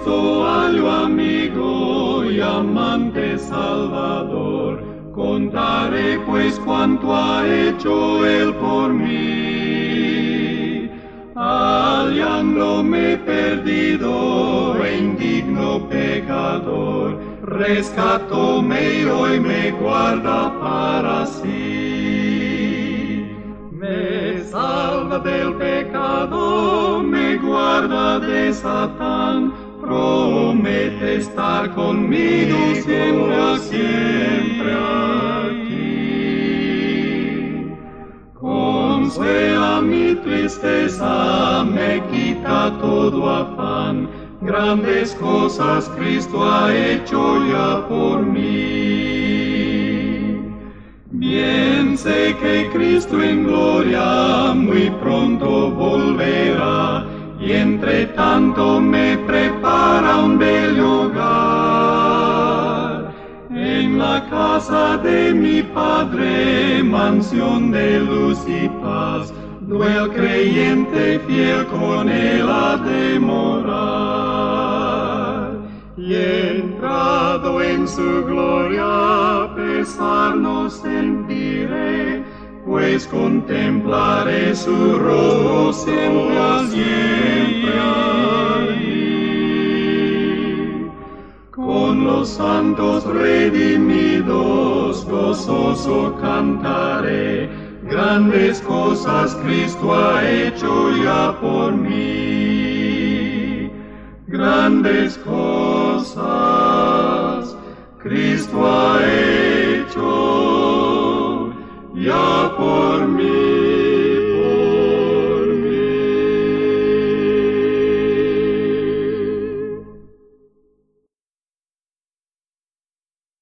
Cristo hallo amigo y amante Salvador. Contaré pues cuanto ha hecho Él por mí. Hallándome perdido e indigno pecador, rescatóme y hoy me guarda para sí. Me salva del pecado, me guarda de Satán, promete estar conmigo siempre aquí. Consuela mi tristeza, me quita todo afán, grandes cosas Cristo ha hecho ya por mí. Bien sé que Cristo en gloria muy pronto volverá, y entre tanto me prepara un bello hogar. En la casa de mi Padre, mansión de luz y paz, el creyente fiel con Él ha de morar. Y entrado en su gloria, pesar no sentiré, pues contemplaré su rostro siempre allí. Con los santos redimidos, gozoso cantaré, grandes cosas Cristo ha hecho ya por mí. Grandes cosas Cristo ha hecho ya por mí.